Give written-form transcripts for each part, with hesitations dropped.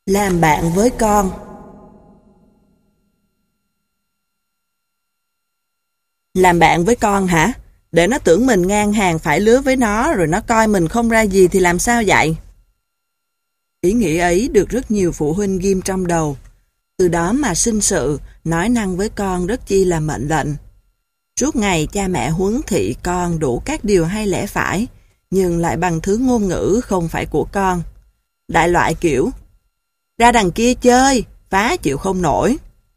Làm bạn với con. Làm bạn với con hả? Để nó tưởng mình ngang hàng phải lứa với nó rồi nó coi mình không ra gì thì làm sao vậy? Ý nghĩ ấy được rất nhiều phụ huynh ghim trong đầu. Từ đó mà sinh sự, nói năng với con rất chi là mệnh lệnh. Suốt ngày cha mẹ huấn thị con đủ các điều hay lẽ phải, nhưng lại bằng thứ ngôn ngữ không phải của con. Đại loại kiểu, ra đằng kia chơi, phá chịu không nổi.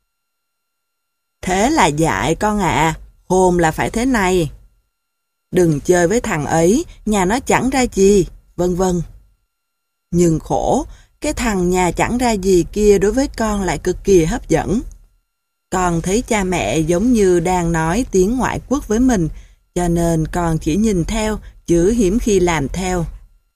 Thế là dại con ạ, hôn là phải thế này. Đừng chơi với thằng ấy, nhà nó chẳng ra gì, vân vân. Nhưng khổ, cái thằng nhà chẳng ra gì kia đối với con lại cực kỳ hấp dẫn. Con thấy cha mẹ giống như đang nói tiếng ngoại quốc với mình, cho nên con chỉ nhìn theo, chứ hiếm khi làm theo.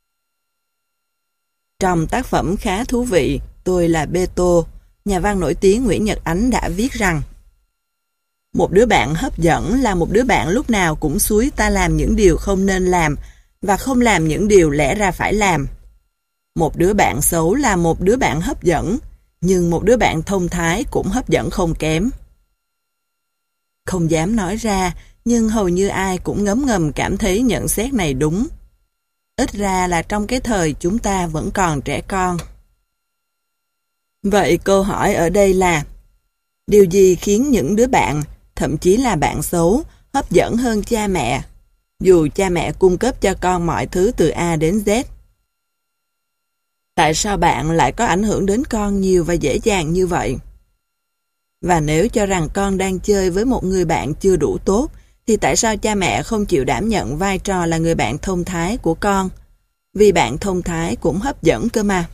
Trong tác phẩm khá thú vị, Tôi là Beto, nhà văn nổi tiếng Nguyễn Nhật Ánh đã viết rằng một đứa bạn hấp dẫn là một đứa bạn lúc nào cũng xúi ta làm những điều không nên làm và không làm những điều lẽ ra phải làm. Một đứa bạn xấu là một đứa bạn hấp dẫn, nhưng một đứa bạn thông thái cũng hấp dẫn không kém. Không dám nói ra, nhưng hầu như ai cũng ngấm ngầm cảm thấy nhận xét này đúng. Ít ra là trong cái thời chúng ta vẫn còn trẻ con. Vậy câu hỏi ở đây là, điều gì khiến những đứa bạn, thậm chí là bạn xấu, hấp dẫn hơn cha mẹ, dù cha mẹ cung cấp cho con mọi thứ từ A đến Z? Tại sao bạn lại có ảnh hưởng đến con nhiều và dễ dàng như vậy? Và nếu cho rằng con đang chơi với một người bạn chưa đủ tốt, thì tại sao cha mẹ không chịu đảm nhận vai trò là người bạn thông thái của con? Vì bạn thông thái cũng hấp dẫn cơ mà.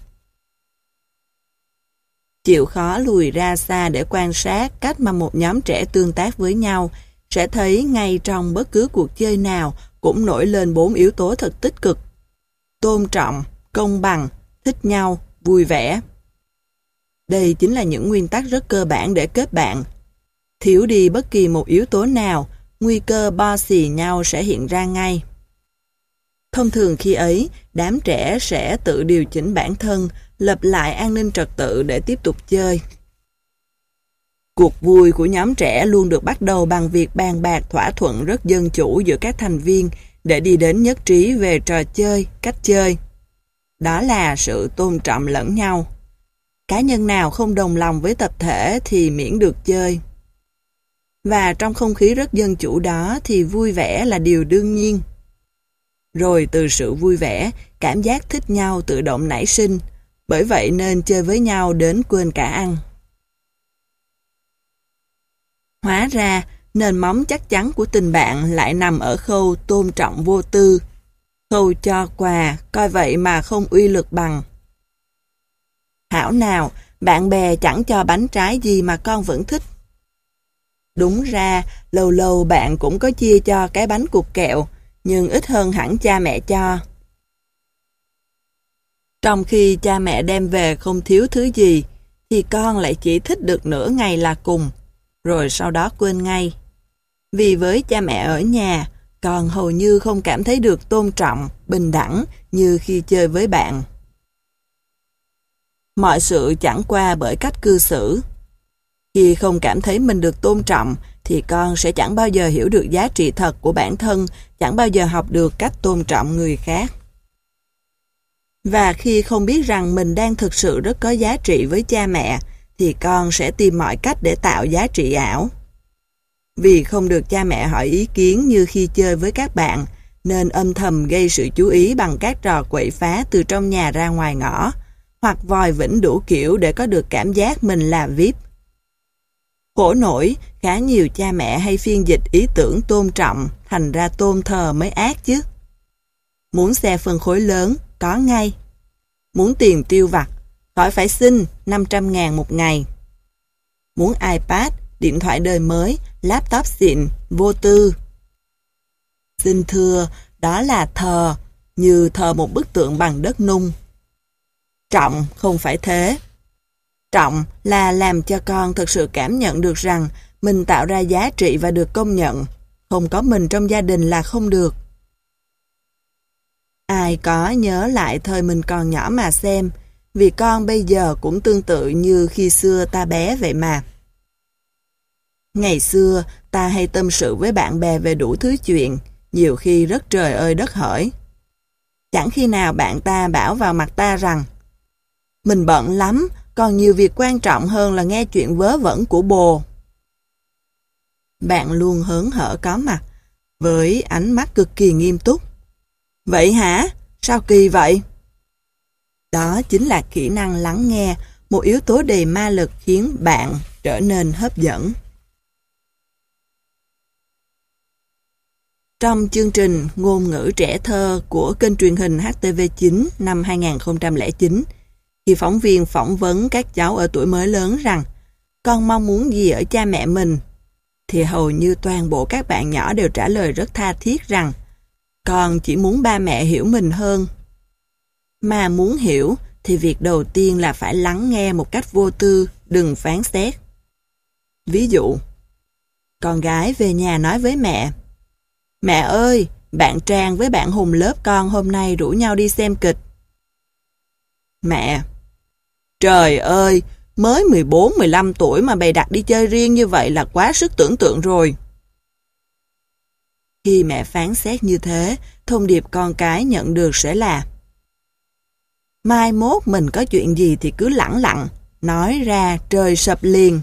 Chịu khó lùi ra xa để quan sát cách mà một nhóm trẻ tương tác với nhau, sẽ thấy ngay trong bất cứ cuộc chơi nào cũng nổi lên 4 yếu tố thật tích cực: tôn trọng, công bằng, thích nhau, vui vẻ. Đây chính là những nguyên tắc rất cơ bản để kết bạn. Thiếu đi bất kỳ một yếu tố nào, nguy cơ bo xì nhau sẽ hiện ra ngay. Thông thường khi ấy, đám trẻ sẽ tự điều chỉnh bản thân, lập lại an ninh trật tự để tiếp tục chơi. Cuộc vui của nhóm trẻ luôn được bắt đầu bằng việc bàn bạc thỏa thuận rất dân chủ giữa các thành viên để đi đến nhất trí về trò chơi, cách chơi. Đó là sự tôn trọng lẫn nhau. Cá nhân nào không đồng lòng với tập thể thì miễn được chơi. Và trong không khí rất dân chủ đó thì vui vẻ là điều đương nhiên. Rồi từ sự vui vẻ, cảm giác thích nhau tự động nảy sinh, bởi vậy nên chơi với nhau đến quên cả ăn. Hóa ra, nền móng chắc chắn của tình bạn lại nằm ở khâu tôn trọng vô tư, khâu cho quà, coi vậy mà không uy lực bằng. Hảo nào, bạn bè chẳng cho bánh trái gì mà con vẫn thích. Đúng ra, lâu lâu bạn cũng có chia cho cái bánh cục kẹo, nhưng ít hơn hẳn cha mẹ cho. Trong khi cha mẹ đem về không thiếu thứ gì, thì con lại chỉ thích được nửa ngày là cùng, rồi sau đó quên ngay. Vì với cha mẹ ở nhà, con hầu như không cảm thấy được tôn trọng, bình đẳng như khi chơi với bạn. Mọi sự chẳng qua bởi cách cư xử. Khi không cảm thấy mình được tôn trọng, thì con sẽ chẳng bao giờ hiểu được giá trị thật của bản thân, chẳng bao giờ học được cách tôn trọng người khác. Và khi không biết rằng mình đang thực sự rất có giá trị với cha mẹ, thì con sẽ tìm mọi cách để tạo giá trị ảo. Vì không được cha mẹ hỏi ý kiến như khi chơi với các bạn, nên âm thầm gây sự chú ý bằng các trò quậy phá từ trong nhà ra ngoài ngõ, hoặc vòi vĩnh đủ kiểu để có được cảm giác mình là VIP. Khổ nổi, khá nhiều cha mẹ hay phiên dịch ý tưởng tôn trọng thành ra tôn thờ mới ác chứ. Muốn xe phân khối lớn, có ngay. Muốn tiền tiêu vặt, khỏi phải xin 500.000 một ngày. Muốn iPad, điện thoại đời mới, laptop xịn, vô tư. Xin thưa, đó là thờ, như thờ một bức tượng bằng đất nung. Trọng không phải thế. Trọng là làm cho con thực sự cảm nhận được rằng mình tạo ra giá trị và được công nhận. Không có mình trong gia đình là không được. Ai có nhớ lại thời mình còn nhỏ mà xem, vì con bây giờ cũng tương tự như khi xưa ta bé vậy mà. Ngày xưa, ta hay tâm sự với bạn bè về đủ thứ chuyện, nhiều khi rất trời ơi đất hỡi. Chẳng khi nào bạn ta bảo vào mặt ta rằng mình bận lắm, còn nhiều việc quan trọng hơn là nghe chuyện vớ vẩn của bồ. Bạn luôn hớn hở có mặt, với ánh mắt cực kỳ nghiêm túc. Vậy hả? Sao kỳ vậy? Đó chính là kỹ năng lắng nghe, một yếu tố đầy ma lực khiến bạn trở nên hấp dẫn. Trong chương trình Ngôn ngữ trẻ thơ của kênh truyền hình HTV9 năm 2009, khi phóng viên phỏng vấn các cháu ở tuổi mới lớn rằng con mong muốn gì ở cha mẹ mình, thì hầu như toàn bộ các bạn nhỏ đều trả lời rất tha thiết rằng con chỉ muốn ba mẹ hiểu mình hơn. Mà muốn hiểu thì việc đầu tiên là phải lắng nghe một cách vô tư, đừng phán xét. Ví dụ, con gái về nhà nói với mẹ: Mẹ ơi, bạn Trang với bạn Hùng lớp con hôm nay rủ nhau đi xem kịch. Mẹ: Trời ơi, mới 14-15 tuổi mà bày đặt đi chơi riêng như vậy là quá sức tưởng tượng rồi. Khi mẹ phán xét như thế, thông điệp con cái nhận được sẽ là: Mai mốt mình có chuyện gì thì cứ lẳng lặng, nói ra trời sập liền.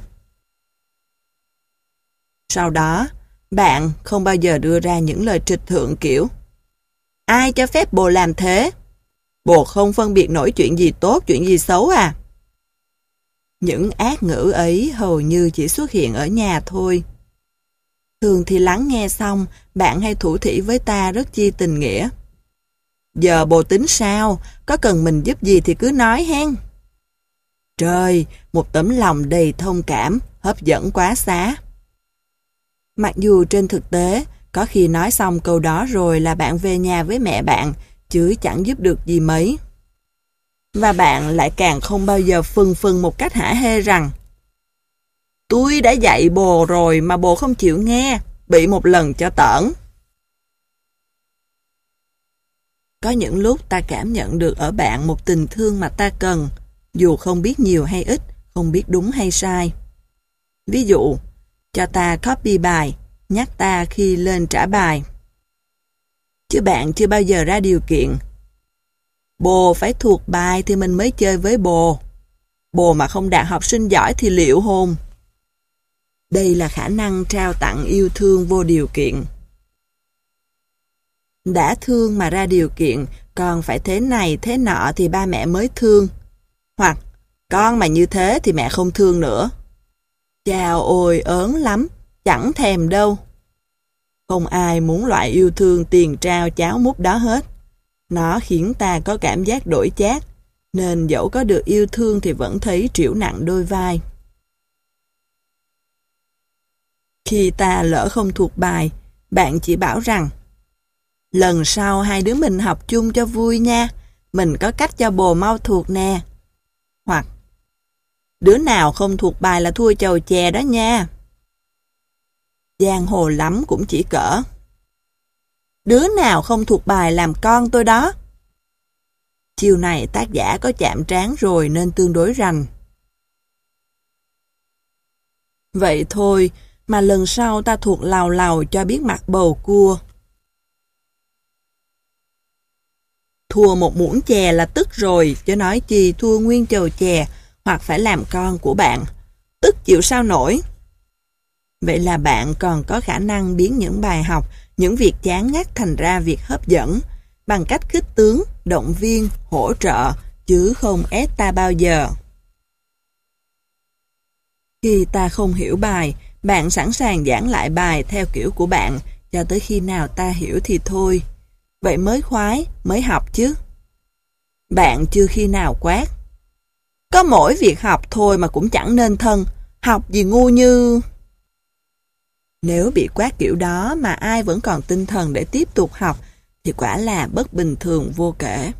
Sau đó, bạn không bao giờ đưa ra những lời trịch thượng kiểu: Ai cho phép bồ làm thế? Bồ không phân biệt nổi chuyện gì tốt, chuyện gì xấu à? Những ác ngữ ấy hầu như chỉ xuất hiện ở nhà thôi. Thường thì lắng nghe xong, bạn hay thủ thỉ với ta rất chi tình nghĩa. Giờ bồ tính sao? Có cần mình giúp gì thì cứ nói hen. Trời, một tấm lòng đầy thông cảm, hấp dẫn quá xá. Mặc dù trên thực tế, có khi nói xong câu đó rồi là bạn về nhà với mẹ bạn, chứ chẳng giúp được gì mấy. Và bạn lại càng không bao giờ phừng phừng một cách hả hê rằng tôi đã dạy bồ rồi mà bồ không chịu nghe, bị một lần cho tởn. Có những lúc ta cảm nhận được ở bạn một tình thương mà ta cần, dù không biết nhiều hay ít, không biết đúng hay sai. Ví dụ, cho ta copy bài, nhắc ta khi lên trả bài. Chứ bạn chưa bao giờ ra điều kiện: Bồ phải thuộc bài thì mình mới chơi với bồ. Bồ mà không đạt học sinh giỏi thì liệu hồn. Đây là khả năng trao tặng yêu thương vô điều kiện. Đã thương mà ra điều kiện, con phải thế này thế nọ thì ba mẹ mới thương. Hoặc, con mà như thế thì mẹ không thương nữa. Chào ôi ớn lắm, chẳng thèm đâu. Không ai muốn loại yêu thương tiền trao cháo múc đó hết. Nó khiến ta có cảm giác đổi chác, nên dẫu có được yêu thương thì vẫn thấy trĩu nặng đôi vai. Khi ta lỡ không thuộc bài, bạn chỉ bảo rằng lần sau hai đứa mình học chung cho vui nha, mình có cách cho bồ mau thuộc nè. Hoặc đứa nào không thuộc bài là thua chầu chè đó nha. Giang hồ lắm cũng chỉ cỡ đứa nào không thuộc bài làm con tôi đó. Chiều này tác giả có chạm trán rồi nên tương đối rành. Vậy thôi mà lần sau ta thuộc làu làu cho biết mặt bầu cua. Thua một muỗng chè là tức rồi, chứ nói chi thua nguyên chầu chè hoặc phải làm con của bạn. Tức chịu sao nổi. Vậy là bạn còn có khả năng biến những bài học, những việc chán ngắt thành ra việc hấp dẫn, bằng cách khích tướng, động viên, hỗ trợ, chứ không ép ta bao giờ. Khi ta không hiểu bài, bạn sẵn sàng giảng lại bài theo kiểu của bạn, cho tới khi nào ta hiểu thì thôi. Vậy mới khoái, mới học chứ. Bạn chưa khi nào quát: Có mỗi việc học thôi mà cũng chẳng nên thân, học gì ngu như... Nếu bị quát kiểu đó mà ai vẫn còn tinh thần để tiếp tục học thì quả là bất bình thường vô kể.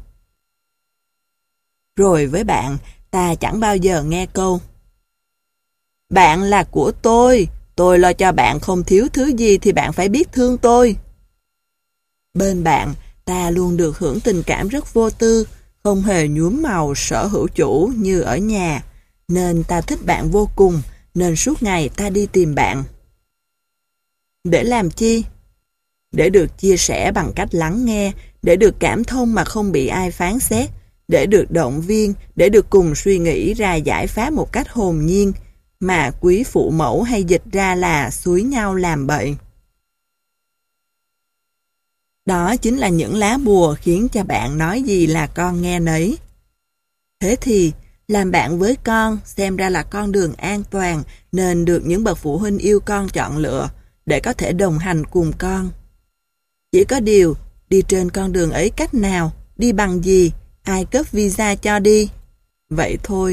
Rồi với bạn, ta chẳng bao giờ nghe câu bạn là của tôi lo cho bạn không thiếu thứ gì thì bạn phải biết thương tôi. Bên bạn, ta luôn được hưởng tình cảm rất vô tư, không hề nhuốm màu sở hữu chủ như ở nhà, nên ta thích bạn vô cùng, nên suốt ngày ta đi tìm bạn. Để làm chi? Để được chia sẻ bằng cách lắng nghe, để được cảm thông mà không bị ai phán xét, để được động viên, để được cùng suy nghĩ ra giải pháp một cách hồn nhiên, mà quý phụ mẫu hay dịch ra là xúi nhau làm bậy. Đó chính là những lá bùa khiến cho bạn nói gì là con nghe nấy. Thế thì, làm bạn với con xem ra là con đường an toàn nên được những bậc phụ huynh yêu con chọn lựa để có thể đồng hành cùng con. Chỉ có điều, đi trên con đường ấy cách nào, đi bằng gì, ai cấp visa cho đi. Vậy thôi.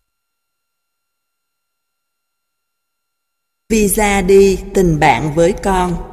Visa đi tình bạn với con.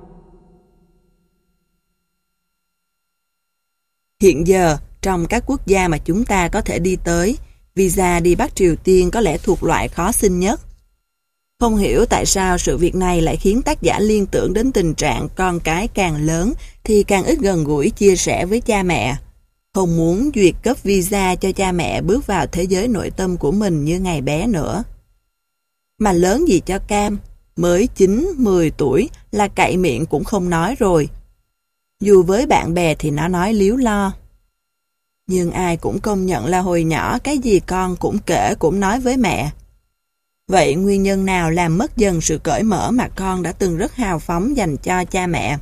Hiện giờ, trong các quốc gia mà chúng ta có thể đi tới, visa đi Bắc Triều Tiên có lẽ thuộc loại khó xin nhất. Không hiểu tại sao sự việc này lại khiến tác giả liên tưởng đến tình trạng con cái càng lớn thì càng ít gần gũi chia sẻ với cha mẹ. Không muốn duyệt cấp visa cho cha mẹ bước vào thế giới nội tâm của mình như ngày bé nữa. Mà lớn gì cho cam, mới 9-10 tuổi là cậy miệng cũng không nói rồi. Dù với bạn bè thì nó nói líu lo. Nhưng ai cũng công nhận là hồi nhỏ cái gì con cũng kể cũng nói với mẹ. Vậy nguyên nhân nào làm mất dần sự cởi mở mà con đã từng rất hào phóng dành cho cha mẹ?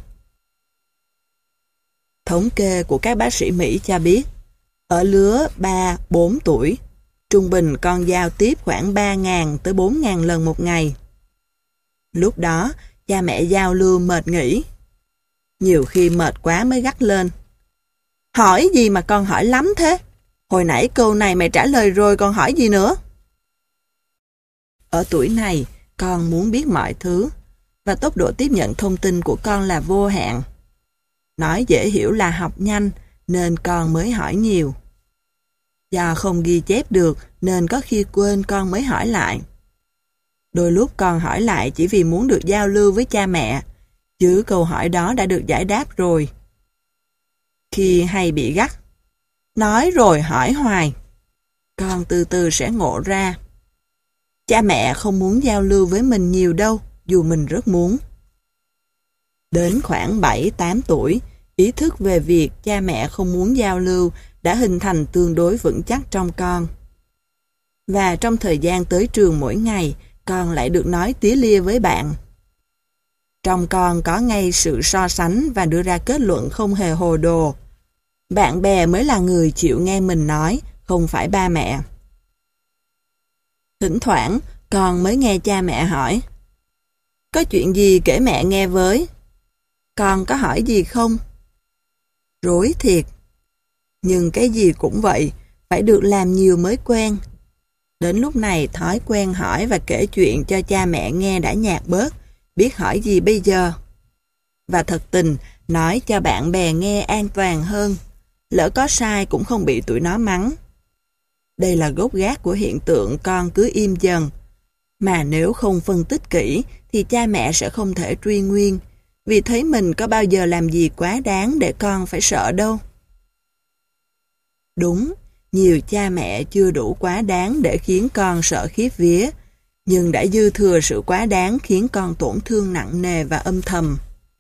Thống kê của các bác sĩ Mỹ cho biết, ở lứa 3-4 tuổi, trung bình con giao tiếp khoảng 3.000 tới 4.000 lần một ngày. Lúc đó, cha mẹ giao lưu mệt nghỉ. Nhiều khi mệt quá mới gắt lên. Hỏi gì mà con hỏi lắm thế? Hồi nãy câu này mẹ trả lời rồi còn hỏi gì nữa? Ở tuổi này, con muốn biết mọi thứ, và tốc độ tiếp nhận thông tin của con là vô hạn. Nói dễ hiểu là học nhanh, nên con mới hỏi nhiều. Do không ghi chép được, nên có khi quên con mới hỏi lại. Đôi lúc con hỏi lại chỉ vì muốn được giao lưu với cha mẹ, chứ câu hỏi đó đã được giải đáp rồi. Khi hay bị gắt, nói rồi hỏi hoài, con từ từ sẽ ngộ ra. Cha mẹ không muốn giao lưu với mình nhiều đâu, dù mình rất muốn. Đến khoảng 7-8 tuổi, ý thức về việc cha mẹ không muốn giao lưu đã hình thành tương đối vững chắc trong con. Và trong thời gian tới trường mỗi ngày, con lại được nói tía lia với bạn. Trong con có ngay sự so sánh và đưa ra kết luận không hề hồ đồ. Bạn bè mới là người chịu nghe mình nói, không phải ba mẹ. Thỉnh thoảng, con mới nghe cha mẹ hỏi, có chuyện gì kể mẹ nghe với? Con có hỏi gì không? Rối thiệt. Nhưng cái gì cũng vậy, phải được làm nhiều mới quen. Đến lúc này thói quen hỏi và kể chuyện cho cha mẹ nghe đã nhạt bớt, biết hỏi gì bây giờ? Và thật tình, nói cho bạn bè nghe an toàn hơn. Lỡ có sai cũng không bị tụi nó mắng. Đây là gốc gác của hiện tượng con cứ im dần. Mà nếu không phân tích kỹ thì cha mẹ sẽ không thể truy nguyên, vì thấy mình có bao giờ làm gì quá đáng để con phải sợ đâu. Đúng, nhiều cha mẹ chưa đủ quá đáng để khiến con sợ khiếp vía, nhưng đã dư thừa sự quá đáng khiến con tổn thương nặng nề và âm thầm.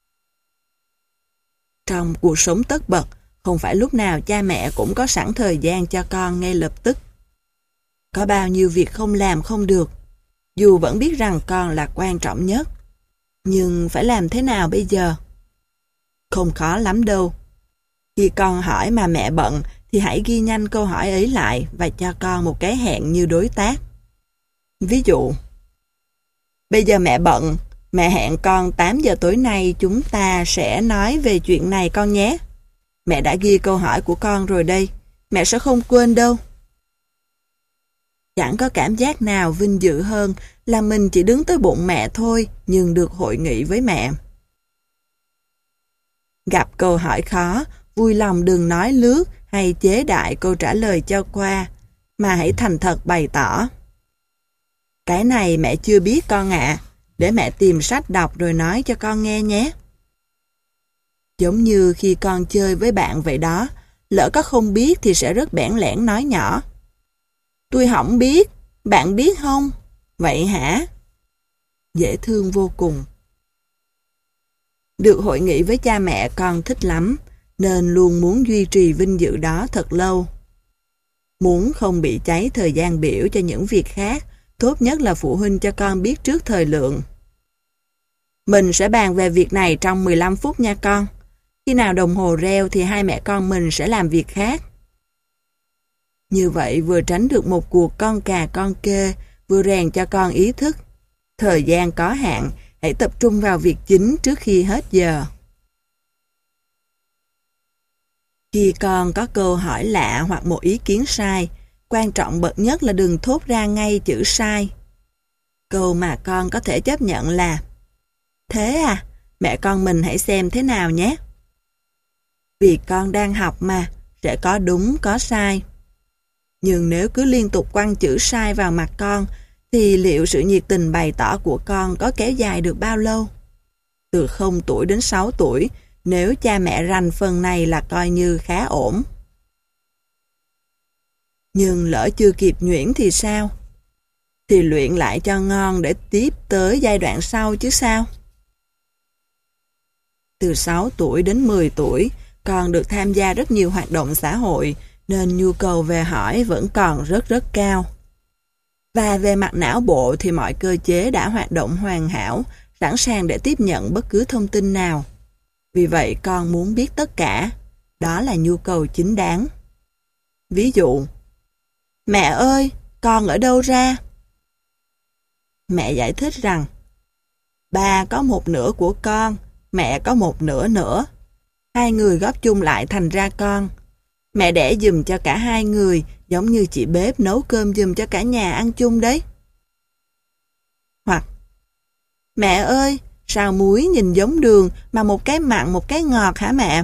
Trong cuộc sống tất bật, không phải lúc nào cha mẹ cũng có sẵn thời gian cho con ngay lập tức. Có bao nhiêu việc không làm không được, dù vẫn biết rằng con là quan trọng nhất. Nhưng phải làm thế nào bây giờ? Không khó lắm đâu. Khi con hỏi mà mẹ bận thì hãy ghi nhanh câu hỏi ấy lại và cho con một cái hẹn như đối tác. Ví dụ, bây giờ mẹ bận, mẹ hẹn con 8 giờ tối nay chúng ta sẽ nói về chuyện này con nhé. Mẹ đã ghi câu hỏi của con rồi đây, mẹ sẽ không quên đâu. Chẳng có cảm giác nào vinh dự hơn là mình chỉ đứng tới bụng mẹ thôi, nhưng được hội nghị với mẹ. Gặp câu hỏi khó, vui lòng đừng nói lướt hay chế đại câu trả lời cho qua, mà hãy thành thật bày tỏ. Cái này mẹ chưa biết con ạ, để mẹ tìm sách đọc rồi nói cho con nghe nhé. Giống như khi con chơi với bạn vậy đó, Lỡ có không biết thì sẽ rất bẽn lẽn nói nhỏ. Tôi không biết, bạn biết không? Vậy hả? Dễ thương vô cùng. Được hội nghị với cha mẹ con thích lắm, nên luôn muốn duy trì vinh dự đó thật lâu. Muốn không bị cháy thời gian biểu cho những việc khác, tốt nhất là phụ huynh cho con biết trước thời lượng. Mình sẽ bàn về việc này trong 15 phút nha con. Khi nào đồng hồ reo thì hai mẹ con mình sẽ làm việc khác. Như vậy vừa tránh được một cuộc con cà con kê, vừa rèn cho con ý thức. Thời gian có hạn, hãy tập trung vào việc chính trước khi hết giờ. Khi con có câu hỏi lạ hoặc một ý kiến sai, quan trọng bậc nhất là đừng thốt ra ngay chữ sai. Câu mà con có thể chấp nhận là: thế à, mẹ con mình hãy xem thế nào nhé. Vì con đang học mà, sẽ có đúng có sai. Nhưng nếu cứ liên tục quăng chữ sai vào mặt con, thì liệu sự nhiệt tình bày tỏ của con có kéo dài được bao lâu? Từ 0 tuổi đến 6 tuổi, nếu cha mẹ rành phần này là coi như khá ổn. Nhưng lỡ chưa kịp nhuyễn thì sao? Thì luyện lại cho ngon để tiếp tới giai đoạn sau chứ sao? Từ 6 tuổi đến 10 tuổi, con được tham gia rất nhiều hoạt động xã hội, nên nhu cầu về hỏi vẫn còn rất cao. Và về mặt não bộ thì mọi cơ chế đã hoạt động hoàn hảo, sẵn sàng để tiếp nhận bất cứ thông tin nào. Vì vậy con muốn biết tất cả. Đó là nhu cầu chính đáng. Ví dụ: mẹ ơi, con ở đâu ra? Mẹ giải thích rằng: ba có một nửa của con, mẹ có một nửa nữa. Hai người góp chung lại thành ra con. Mẹ đẻ giùm cho cả hai người, giống như chị bếp nấu cơm giùm cho cả nhà ăn chung đấy. Hoặc: mẹ ơi, sao muối nhìn giống đường mà một cái mặn một cái ngọt hả mẹ?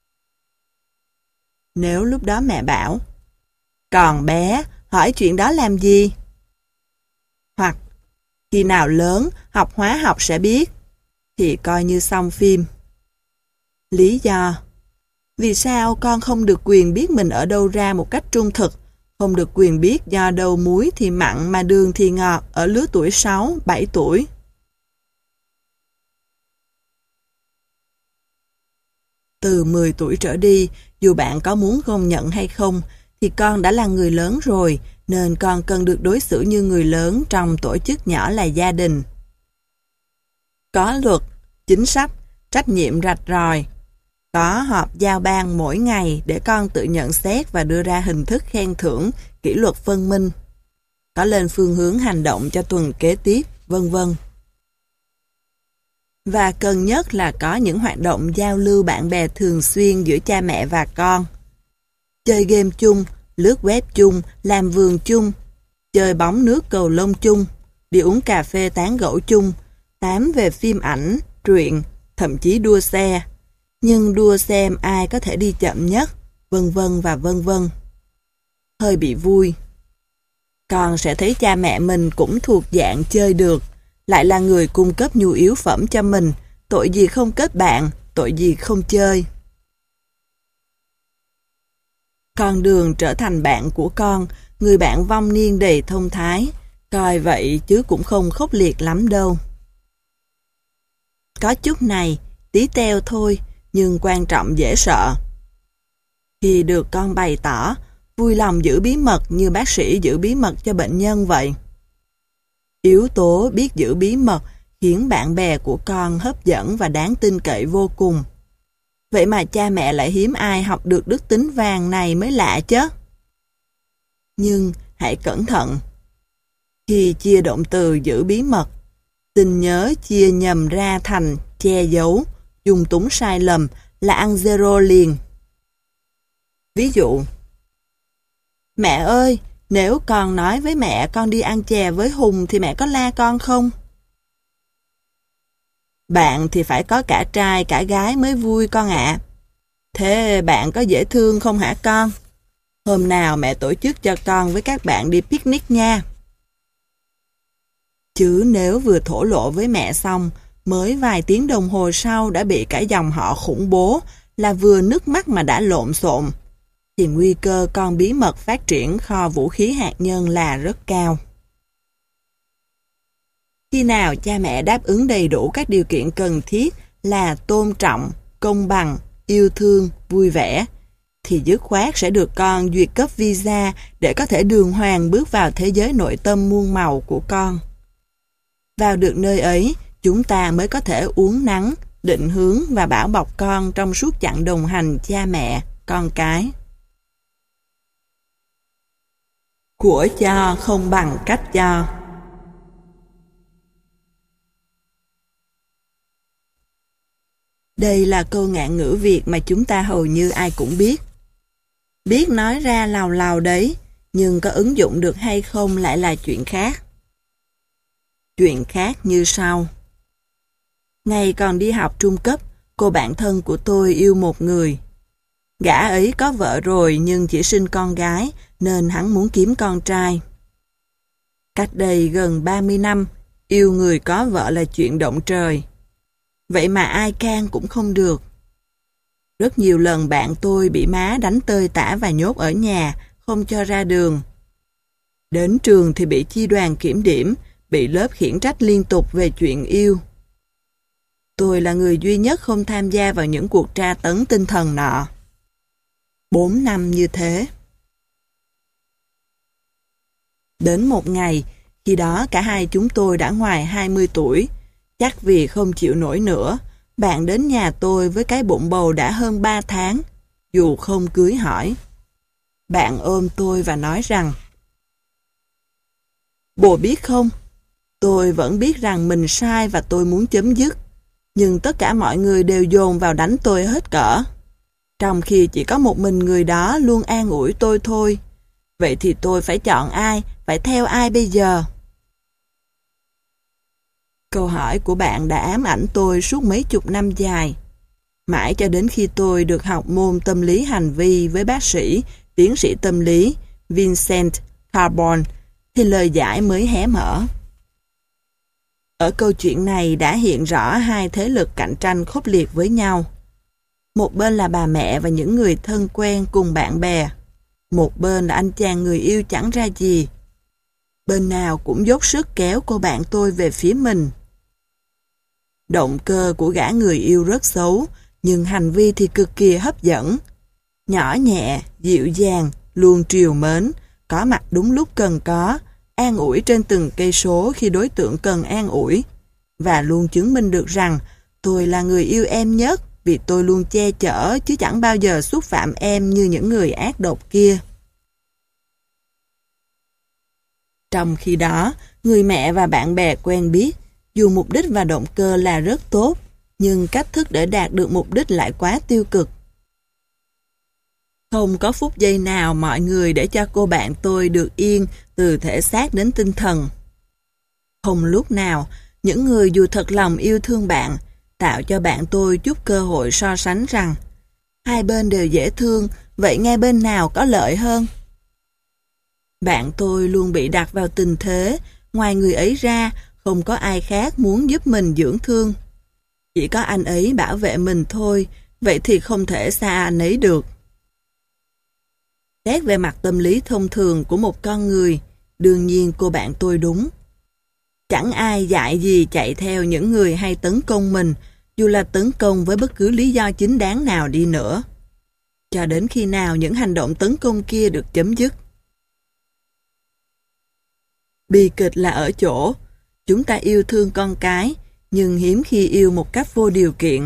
Nếu lúc đó mẹ bảo: còn bé, hỏi chuyện đó làm gì? Hoặc: khi nào lớn, học hóa học sẽ biết, thì coi như xong phim. Lý do: vì sao con không được quyền biết mình ở đâu ra một cách trung thực, không được quyền biết do đâu muối thì mặn mà đường thì ngọt ở lứa tuổi 6, 7 tuổi? Từ 10 tuổi trở đi, dù bạn có muốn công nhận hay không, thì con đã là người lớn rồi, nên con cần được đối xử như người lớn trong tổ chức nhỏ là gia đình. Có luật, chính sách, trách nhiệm rạch ròi. Có họp giao ban mỗi ngày để con tự nhận xét và đưa ra hình thức khen thưởng, kỷ luật phân minh. Có lên phương hướng hành động cho tuần kế tiếp, vân vân. Và cần nhất là có những hoạt động giao lưu bạn bè thường xuyên giữa cha mẹ và con. Chơi game chung, lướt web chung, làm vườn chung, chơi bóng nước cầu lông chung, đi uống cà phê tán gẫu chung, tám về phim ảnh, truyện, thậm chí đua xe. Nhưng đua xem ai có thể đi chậm nhất, vân vân và vân vân. Hơi bị vui. Con sẽ thấy cha mẹ mình cũng thuộc dạng chơi được, lại là người cung cấp nhu yếu phẩm cho mình, tội gì không kết bạn, tội gì không chơi. Con đường trở thành bạn của con, người bạn vong niên đầy thông thái, coi vậy chứ cũng không khốc liệt lắm đâu. Có chút này, tí teo thôi, nhưng quan trọng dễ sợ. Khi được con bày tỏ, vui lòng giữ bí mật như bác sĩ giữ bí mật cho bệnh nhân vậy. Yếu tố biết giữ bí mật khiến bạn bè của con hấp dẫn và đáng tin cậy vô cùng. Vậy mà cha mẹ lại hiếm ai học được đức tính vàng này mới lạ chứ. Nhưng hãy cẩn thận. Khi chia động từ giữ bí mật, xin nhớ chia nhầm ra thành che giấu, dung túng sai lầm là ăn zero liền. Ví dụ: mẹ ơi, nếu con nói với mẹ con đi ăn chè với Hùng thì mẹ có la con không? Bạn thì phải có cả trai cả gái mới vui con ạ. Thế bạn có dễ thương không hả con? Hôm nào mẹ tổ chức cho con với các bạn đi picnic nha. Chứ nếu vừa thổ lộ với mẹ xong, mới vài tiếng đồng hồ sau đã bị cả dòng họ khủng bố, là vừa nước mắt mà đã lộn xộn. thì nguy cơ con bí mật phát triển kho vũ khí hạt nhân là rất cao. Khi nào cha mẹ đáp ứng đầy đủ các điều kiện cần thiết là tôn trọng, công bằng, yêu thương, vui vẻ, thì dứt khoát sẽ được con duyệt cấp visa để có thể đường hoàng bước vào thế giới nội tâm muôn màu của con. Vào được nơi ấy, chúng ta mới có thể uốn nắn, định hướng và bảo bọc con trong suốt chặng đồng hành cha mẹ, con cái. Của cho không bằng cách cho. Đây là câu ngạn ngữ Việt mà chúng ta hầu như ai cũng biết. Biết nói ra lào lào đấy, nhưng có ứng dụng được hay không lại là chuyện khác. Chuyện khác như sau. Ngày còn đi học trung cấp, cô bạn thân của tôi yêu một người. Gã ấy có vợ rồi nhưng chỉ sinh con gái nên hắn muốn kiếm con trai. Cách đây gần 30 năm, yêu người có vợ là chuyện động trời. Vậy mà ai can cũng không được. Rất nhiều lần bạn tôi bị má đánh tơi tả và nhốt ở nhà, không cho ra đường. Đến trường thì bị chi đoàn kiểm điểm, bị lớp khiển trách liên tục về chuyện yêu. Tôi là người duy nhất không tham gia vào những cuộc tra tấn tinh thần nọ. 4 năm như thế. Đến một ngày, khi đó cả hai chúng tôi đã ngoài 20 tuổi, chắc vì không chịu nổi nữa, bạn đến nhà tôi với cái bụng bầu đã hơn 3 tháng, dù không cưới hỏi. Bạn ôm tôi và nói rằng: "Bồ biết không, tôi vẫn biết rằng mình sai và tôi muốn chấm dứt, nhưng tất cả mọi người đều dồn vào đánh tôi hết cỡ. Trong khi chỉ có một mình người đó luôn an ủi tôi thôi. Vậy thì tôi phải chọn ai, phải theo ai bây giờ?" Câu hỏi của bạn đã ám ảnh tôi suốt mấy chục năm dài. Mãi cho đến khi tôi được học môn tâm lý hành vi với bác sĩ, tiến sĩ tâm lý Vincent Carbon, thì lời giải mới hé mở. Ở câu chuyện này đã hiện rõ hai thế lực cạnh tranh khốc liệt với nhau. Một bên là bà mẹ và những người thân quen cùng bạn bè. Một bên là anh chàng người yêu chẳng ra gì. Bên nào cũng dốc sức kéo cô bạn tôi về phía mình. Động cơ của gã người yêu rất xấu, nhưng hành vi thì cực kỳ hấp dẫn. Nhỏ nhẹ, dịu dàng, luôn trìu mến, có mặt đúng lúc cần có, an ủi trên từng cây số khi đối tượng cần an ủi, và luôn chứng minh được rằng tôi là người yêu em nhất vì tôi luôn che chở chứ chẳng bao giờ xúc phạm em như những người ác độc kia. Trong khi đó, người mẹ và bạn bè quen biết, dù mục đích và động cơ là rất tốt, nhưng cách thức để đạt được mục đích lại quá tiêu cực. Không có phút giây nào mọi người để cho cô bạn tôi được yên từ thể xác đến tinh thần. Không lúc nào, những người dù thật lòng yêu thương bạn, tạo cho bạn tôi chút cơ hội so sánh rằng hai bên đều dễ thương, vậy nghe bên nào có lợi hơn? Bạn tôi luôn bị đặt vào tình thế, ngoài người ấy ra, không có ai khác muốn giúp mình dưỡng thương. Chỉ có anh ấy bảo vệ mình thôi, vậy thì không thể xa anh ấy được. Xét về mặt tâm lý thông thường của một con người, đương nhiên cô bạn tôi đúng. Chẳng ai dạy gì chạy theo những người hay tấn công mình, dù là tấn công với bất cứ lý do chính đáng nào đi nữa, cho đến khi nào những hành động tấn công kia được chấm dứt. Bi kịch là ở chỗ, chúng ta yêu thương con cái, nhưng hiếm khi yêu một cách vô điều kiện.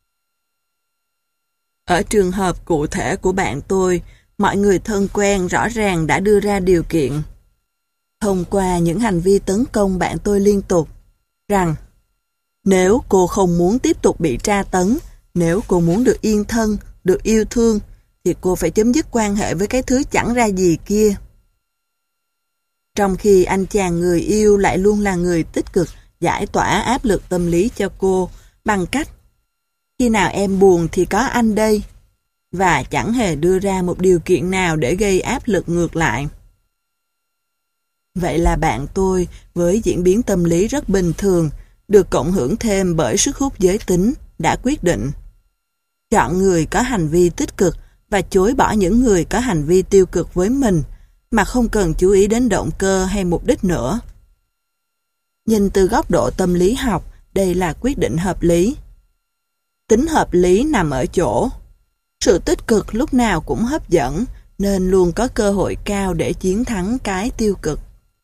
Ở trường hợp cụ thể của bạn tôi, mọi người thân quen rõ ràng đã đưa ra điều kiện. Thông qua những hành vi tấn công bạn tôi liên tục, rằng nếu cô không muốn tiếp tục bị tra tấn, nếu cô muốn được yên thân, được yêu thương, thì cô phải chấm dứt quan hệ với cái thứ chẳng ra gì kia. Trong khi anh chàng người yêu lại luôn là người tích cực giải tỏa áp lực tâm lý cho cô bằng cách khi nào em buồn thì có anh đây, và chẳng hề đưa ra một điều kiện nào để gây áp lực ngược lại. Vậy là bạn tôi với diễn biến tâm lý rất bình thường, được cộng hưởng thêm bởi sức hút giới tính, đã quyết định chọn người có hành vi tích cực, và chối bỏ những người có hành vi tiêu cực với mình, mà không cần chú ý đến động cơ hay mục đích nữa. Nhìn từ góc độ tâm lý học, đây là quyết định hợp lý. Tính hợp lý nằm ở chỗ sự tích cực lúc nào cũng hấp dẫn, nên luôn có cơ hội cao để chiến thắng cái tiêu cực.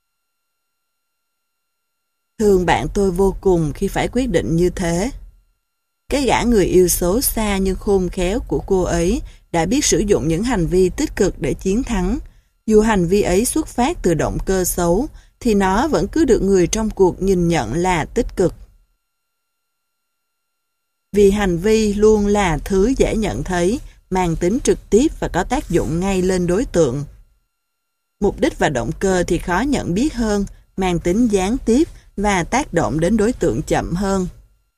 Thương bạn tôi vô cùng khi phải quyết định như thế. Cái gã người yêu xấu xa nhưng khôn khéo của cô ấy đã biết sử dụng những hành vi tích cực để chiến thắng. Dù hành vi ấy xuất phát từ động cơ xấu, thì nó vẫn cứ được người trong cuộc nhìn nhận là tích cực. Vì hành vi luôn là thứ dễ nhận thấy, mang tính trực tiếp và có tác dụng ngay lên đối tượng. Mục đích và động cơ thì khó nhận biết hơn, mang tính gián tiếp và tác động đến đối tượng chậm hơn.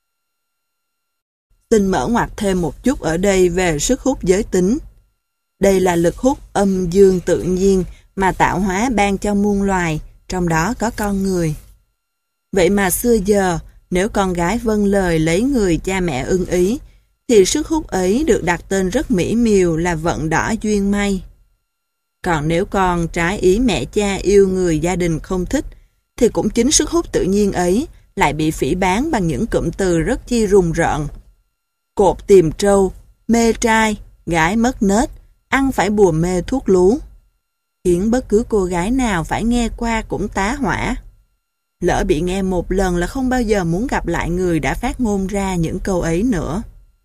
Xin mở ngoặt thêm một chút ở đây về sức hút giới tính. Đây là lực hút âm dương tự nhiên mà tạo hóa ban cho muôn loài, trong đó có con người. Vậy mà xưa giờ, nếu con gái vâng lời lấy người cha mẹ ưng ý, thì sức hút ấy được đặt tên rất mỹ miều là vận đỏ duyên may. Còn nếu con trái ý mẹ cha yêu người gia đình không thích, thì cũng chính sức hút tự nhiên ấy lại bị phỉ báng bằng những cụm từ rất chi rùng rợn. Cột tìm trâu, mê trai, gái mất nết, ăn phải bùa mê thuốc lú, khiến bất cứ cô gái nào phải nghe qua cũng tá hỏa. Lỡ bị nghe một lần là không bao giờ muốn gặp lại người đã phát ngôn ra những câu ấy nữa.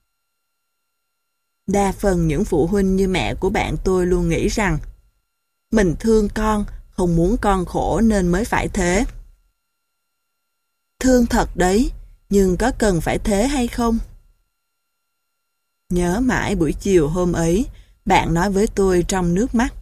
Đa phần những phụ huynh như mẹ của bạn tôi luôn nghĩ rằng mình thương con, không muốn con khổ nên mới phải thế. Thương thật đấy, nhưng có cần phải thế hay không? Nhớ mãi buổi chiều hôm ấy, bạn nói với tôi trong nước mắt.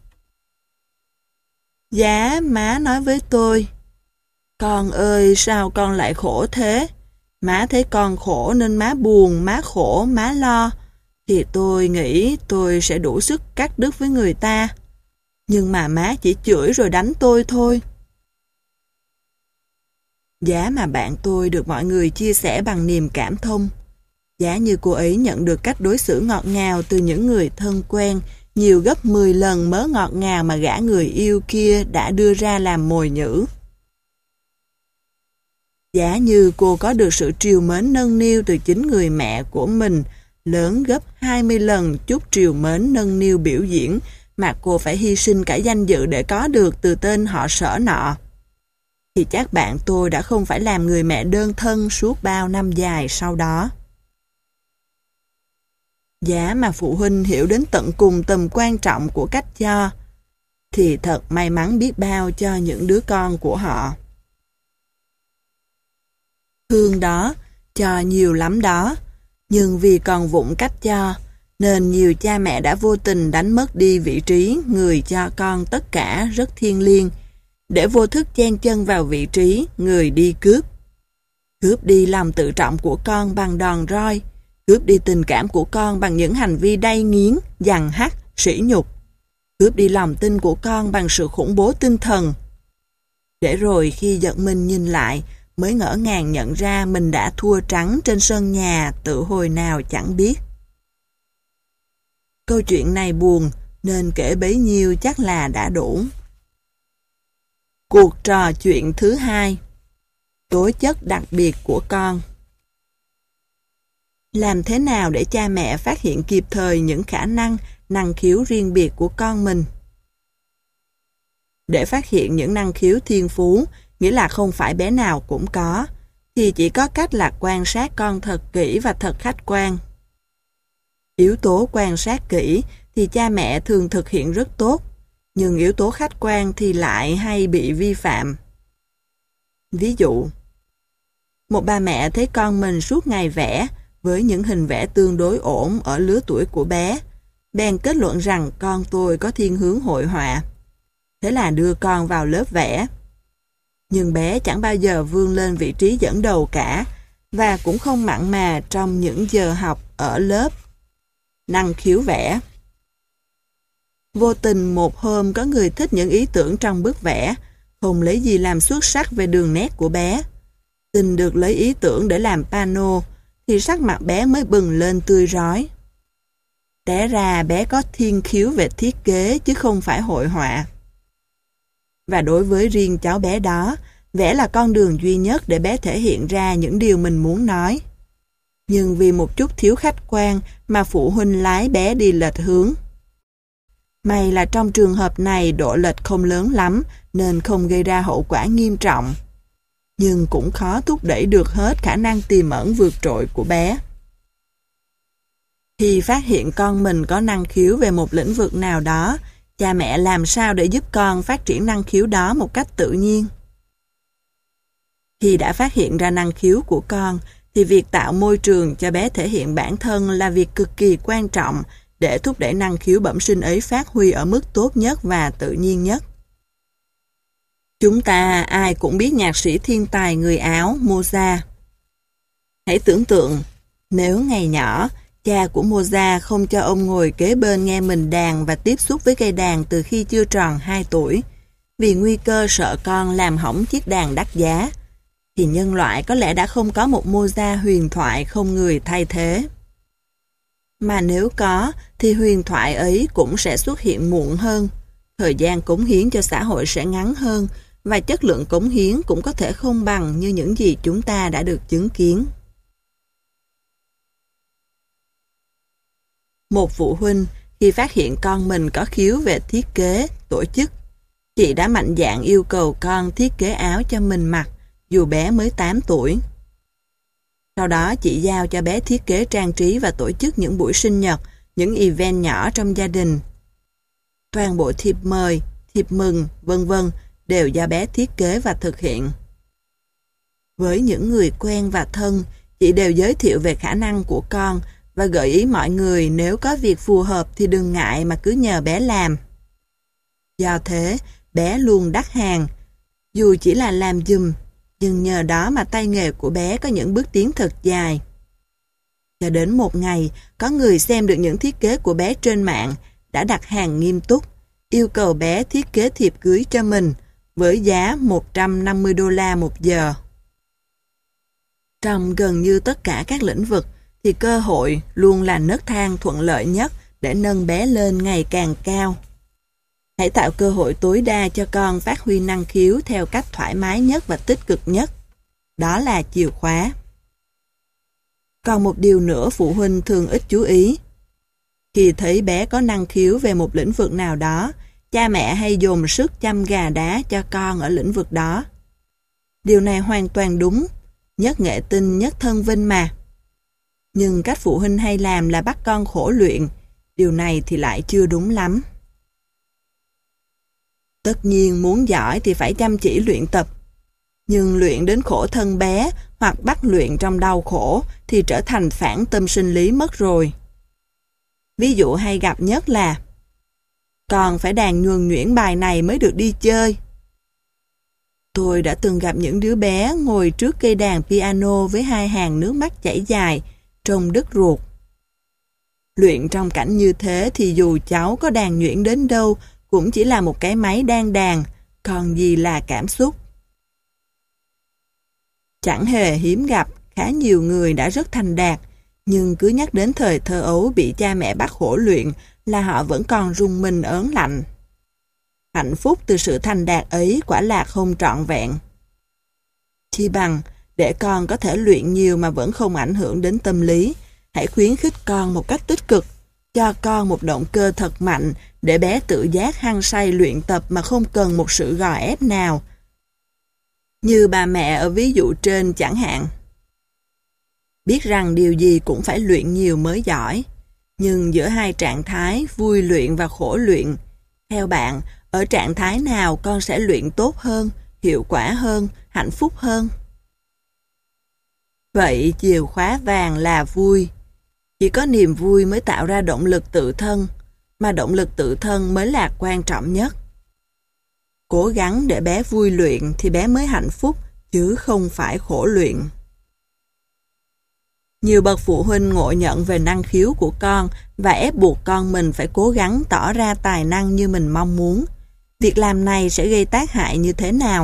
Dạ, má nói với tôi, con ơi sao con lại khổ thế? Má thấy con khổ nên má buồn, má khổ, má lo, thì tôi nghĩ tôi sẽ đủ sức cắt đứt với người ta. Nhưng mà má chỉ chửi rồi đánh tôi thôi. Giá mà bạn tôi được mọi người chia sẻ bằng niềm cảm thông. Giá như cô ấy nhận được cách đối xử ngọt ngào từ những người thân quen, nhiều gấp 10 lần mớ ngọt ngào mà gã người yêu kia đã đưa ra làm mồi nhử. Giá như cô có được sự trìu mến nâng niu từ chính người mẹ của mình, lớn gấp 20 lần chút trìu mến nâng niu biểu diễn mà cô phải hy sinh cả danh dự để có được từ tên họ Sở nọ, thì chắc bạn tôi đã không phải làm người mẹ đơn thân suốt bao năm dài sau đó. Giá mà phụ huynh hiểu đến tận cùng tầm quan trọng của cách cho, thì thật may mắn biết bao cho những đứa con của họ. Thương đó, cho nhiều lắm đó, nhưng vì còn vụng cách cho, nên nhiều cha mẹ đã vô tình đánh mất đi vị trí người cho con tất cả rất thiêng liêng, để vô thức chen chân vào vị trí người đi cướp. Cướp đi lòng tự trọng của con bằng đòn roi, cướp đi tình cảm của con bằng những hành vi đay nghiến, dằn hắt, sỉ nhục, cướp đi lòng tin của con bằng sự khủng bố tinh thần. Để rồi khi giật mình nhìn lại, mới ngỡ ngàng nhận ra mình đã thua trắng trên sân nhà tự hồi nào chẳng biết. Câu chuyện này buồn, nên kể bấy nhiêu chắc là đã đủ. Cuộc trò chuyện thứ hai. Tố chất đặc biệt của con. Làm thế nào để cha mẹ phát hiện kịp thời những khả năng, năng khiếu riêng biệt của con mình? Để phát hiện những năng khiếu thiên phú, nghĩa là không phải bé nào cũng có, thì chỉ có cách là quan sát con thật kỹ và thật khách quan. Yếu tố quan sát kỹ thì cha mẹ thường thực hiện rất tốt, nhưng yếu tố khách quan thì lại hay bị vi phạm. Ví dụ, một bà mẹ thấy con mình suốt ngày vẽ với những hình vẽ tương đối ổn ở lứa tuổi của bé, bèn kết luận rằng con tôi có thiên hướng hội họa. Thế là đưa con vào lớp vẽ. Nhưng bé chẳng bao giờ vươn lên vị trí dẫn đầu cả, và cũng không mặn mà trong những giờ học ở lớp năng khiếu vẽ. Vô tình một hôm có người thích những ý tưởng trong bức vẽ, không lấy gì làm xuất sắc về đường nét của bé. Xin được lấy ý tưởng để làm pano, thì sắc mặt bé mới bừng lên tươi rói. Té ra bé có thiên khiếu về thiết kế chứ không phải hội họa. Và đối với riêng cháu bé đó, vẽ là con đường duy nhất để bé thể hiện ra những điều mình muốn nói. Nhưng vì một chút thiếu khách quan mà phụ huynh lái bé đi lệch hướng. May là trong trường hợp này độ lệch không lớn lắm nên không gây ra hậu quả nghiêm trọng. Nhưng cũng khó thúc đẩy được hết khả năng tiềm ẩn vượt trội của bé. Khi phát hiện con mình có năng khiếu về một lĩnh vực nào đó, cha mẹ làm sao để giúp con phát triển năng khiếu đó một cách tự nhiên? Khi đã phát hiện ra năng khiếu của con, thì việc tạo môi trường cho bé thể hiện bản thân là việc cực kỳ quan trọng để thúc đẩy năng khiếu bẩm sinh ấy phát huy ở mức tốt nhất và tự nhiên nhất. Chúng ta ai cũng biết nhạc sĩ thiên tài người Áo Mozart. Hãy tưởng tượng, nếu ngày nhỏ, cha của Mozart không cho ông ngồi kế bên nghe mình đàn và tiếp xúc với cây đàn từ khi chưa tròn 2 tuổi, vì nguy cơ sợ con làm hỏng chiếc đàn đắt giá, thì nhân loại có lẽ đã không có một Mozart huyền thoại không người thay thế. Mà nếu có, thì huyền thoại ấy cũng sẽ xuất hiện muộn hơn, thời gian cống hiến cho xã hội sẽ ngắn hơn, và chất lượng cống hiến cũng có thể không bằng như những gì chúng ta đã được chứng kiến. Một phụ huynh, khi phát hiện con mình có khiếu về thiết kế, tổ chức, chị đã mạnh dạn yêu cầu con thiết kế áo cho mình mặc, dù bé mới 8 tuổi. Sau đó chị giao cho bé thiết kế trang trí và tổ chức những buổi sinh nhật, những event nhỏ trong gia đình. Toàn bộ thiệp mời, thiệp mừng, vân vân đều do bé thiết kế và thực hiện. Với những người quen và thân, chị đều giới thiệu về khả năng của con và gợi ý mọi người nếu có việc phù hợp thì đừng ngại mà cứ nhờ bé làm. Do thế, bé luôn đắt hàng, dù chỉ là làm giùm, nhưng nhờ đó mà tay nghề của bé có những bước tiến thật dài. Cho đến một ngày, có người xem được những thiết kế của bé trên mạng, đã đặt hàng nghiêm túc, yêu cầu bé thiết kế thiệp cưới cho mình, với giá $150 một giờ. Trong gần như tất cả các lĩnh vực, thì cơ hội luôn là nấc thang thuận lợi nhất để nâng bé lên ngày càng cao. Hãy tạo cơ hội tối đa cho con phát huy năng khiếu theo cách thoải mái nhất và tích cực nhất. Đó là chìa khóa. Còn một điều nữa phụ huynh thường ít chú ý. Khi thấy bé có năng khiếu về một lĩnh vực nào đó, cha mẹ hay dồn sức chăm gà đá cho con ở lĩnh vực đó. Điều này hoàn toàn đúng, nhất nghệ tinh nhất thân vinh mà. Nhưng cách phụ huynh hay làm là bắt con khổ luyện, điều này thì lại chưa đúng lắm. Tất nhiên muốn giỏi thì phải chăm chỉ luyện tập, nhưng luyện đến khổ thân bé hoặc bắt luyện trong đau khổ thì trở thành phản tâm sinh lý mất rồi. Ví dụ hay gặp nhất là con phải đàn nhuần nhuyễn bài này mới được đi chơi. Tôi đã từng gặp những đứa bé ngồi trước cây đàn piano với 2 hàng nước mắt chảy dài, trông đứt ruột. Luyện trong cảnh như thế thì dù cháu có đàn nhuyễn đến đâu cũng chỉ là một cái máy đang đàn, còn gì là cảm xúc. Chẳng hề hiếm gặp, khá nhiều người đã rất thành đạt, nhưng cứ nhắc đến thời thơ ấu bị cha mẹ bắt khổ luyện là họ vẫn còn rùng mình ớn lạnh. Hạnh phúc từ sự thành đạt ấy quả là không trọn vẹn. Chi bằng, để con có thể luyện nhiều mà vẫn không ảnh hưởng đến tâm lý, hãy khuyến khích con một cách tích cực, cho con một động cơ thật mạnh để bé tự giác hăng say luyện tập mà không cần một sự gò ép nào. Như bà mẹ ở ví dụ trên chẳng hạn. Biết rằng điều gì cũng phải luyện nhiều mới giỏi, nhưng giữa hai trạng thái vui luyện và khổ luyện, theo bạn, ở trạng thái nào con sẽ luyện tốt hơn, hiệu quả hơn, hạnh phúc hơn? Vậy chìa khóa vàng là vui. Chỉ có niềm vui mới tạo ra động lực tự thân, mà động lực tự thân mới là quan trọng nhất. Cố gắng để bé vui luyện thì bé mới hạnh phúc, chứ không phải khổ luyện. Nhiều bậc phụ huynh ngộ nhận về năng khiếu của con và ép buộc con mình phải cố gắng tỏ ra tài năng như mình mong muốn. Việc làm này sẽ gây tác hại như thế nào?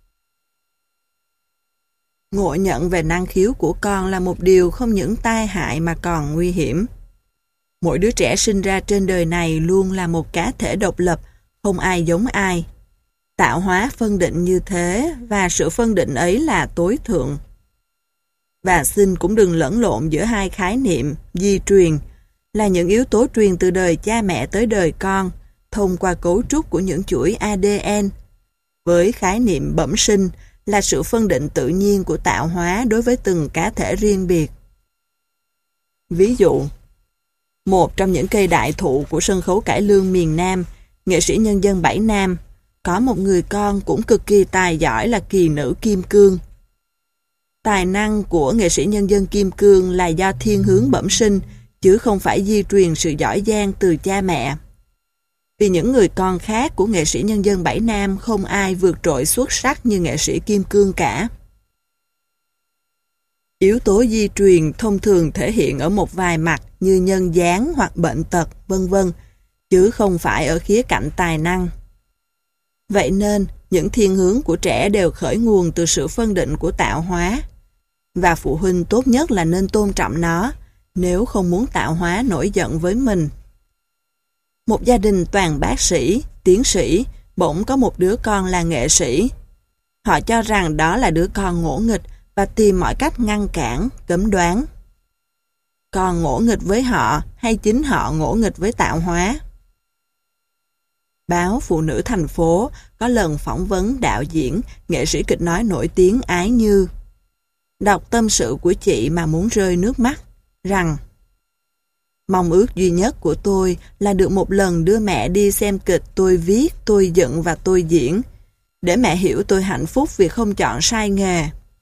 Ngộ nhận về năng khiếu của con là một điều không những tai hại mà còn nguy hiểm. Mỗi đứa trẻ sinh ra trên đời này luôn là một cá thể độc lập, không ai giống ai. Tạo hóa phân định như thế và sự phân định ấy là tối thượng. Và xin cũng đừng lẫn lộn giữa hai khái niệm di truyền là những yếu tố truyền từ đời cha mẹ tới đời con thông qua cấu trúc của những chuỗi ADN với khái niệm bẩm sinh là sự phân định tự nhiên của tạo hóa đối với từng cá thể riêng biệt. Ví dụ, một trong những cây đại thụ của sân khấu cải lương miền Nam, nghệ sĩ nhân dân Bảy Nam, có một người con cũng cực kỳ tài giỏi là kỳ nữ Kim Cương. Tài năng của nghệ sĩ nhân dân Kim Cương là do thiên hướng bẩm sinh, chứ không phải di truyền sự giỏi giang từ cha mẹ. Vì những người con khác của nghệ sĩ nhân dân Bảy Nam không ai vượt trội xuất sắc như nghệ sĩ Kim Cương cả. Yếu tố di truyền thông thường thể hiện ở một vài mặt như nhân dáng hoặc bệnh tật, vân vân, chứ không phải ở khía cạnh tài năng. Vậy nên, những thiên hướng của trẻ đều khởi nguồn từ sự phân định của tạo hóa. Và phụ huynh tốt nhất là nên tôn trọng nó, nếu không muốn tạo hóa nổi giận với mình. Một gia đình toàn bác sĩ, tiến sĩ, bỗng có một đứa con là nghệ sĩ. Họ cho rằng đó là đứa con ngỗ nghịch và tìm mọi cách ngăn cản, cấm đoán. Con ngỗ nghịch với họ hay chính họ ngỗ nghịch với tạo hóa? Báo Phụ Nữ Thành phố có lần phỏng vấn đạo diễn, nghệ sĩ kịch nói nổi tiếng Ái Như. Đọc tâm sự của chị mà muốn rơi nước mắt, rằng mong ước duy nhất của tôi là được một lần đưa mẹ đi xem kịch tôi viết, tôi dựng và tôi diễn, để mẹ hiểu tôi hạnh phúc vì không chọn sai nghề.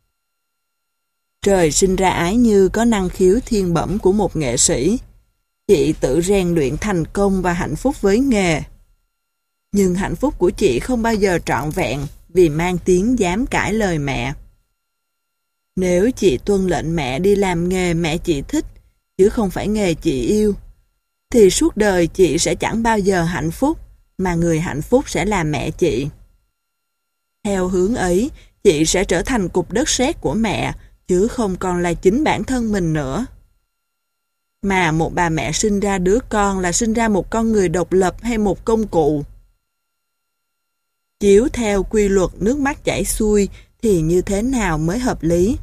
Trời sinh ra Ái Như có năng khiếu thiên bẩm của một nghệ sĩ. Chị tự rèn luyện thành công và hạnh phúc với nghề. Nhưng hạnh phúc của chị không bao giờ trọn vẹn vì mang tiếng dám cãi lời mẹ. Nếu chị tuân lệnh mẹ đi làm nghề mẹ chị thích, chứ không phải nghề chị yêu, thì suốt đời chị sẽ chẳng bao giờ hạnh phúc, mà người hạnh phúc sẽ là mẹ chị. Theo hướng ấy, chị sẽ trở thành cục đất sét của mẹ, chứ không còn là chính bản thân mình nữa. Mà một bà mẹ sinh ra đứa con là sinh ra một con người độc lập hay một công cụ? Chiếu theo quy luật nước mắt chảy xuôi thì như thế nào mới hợp lý?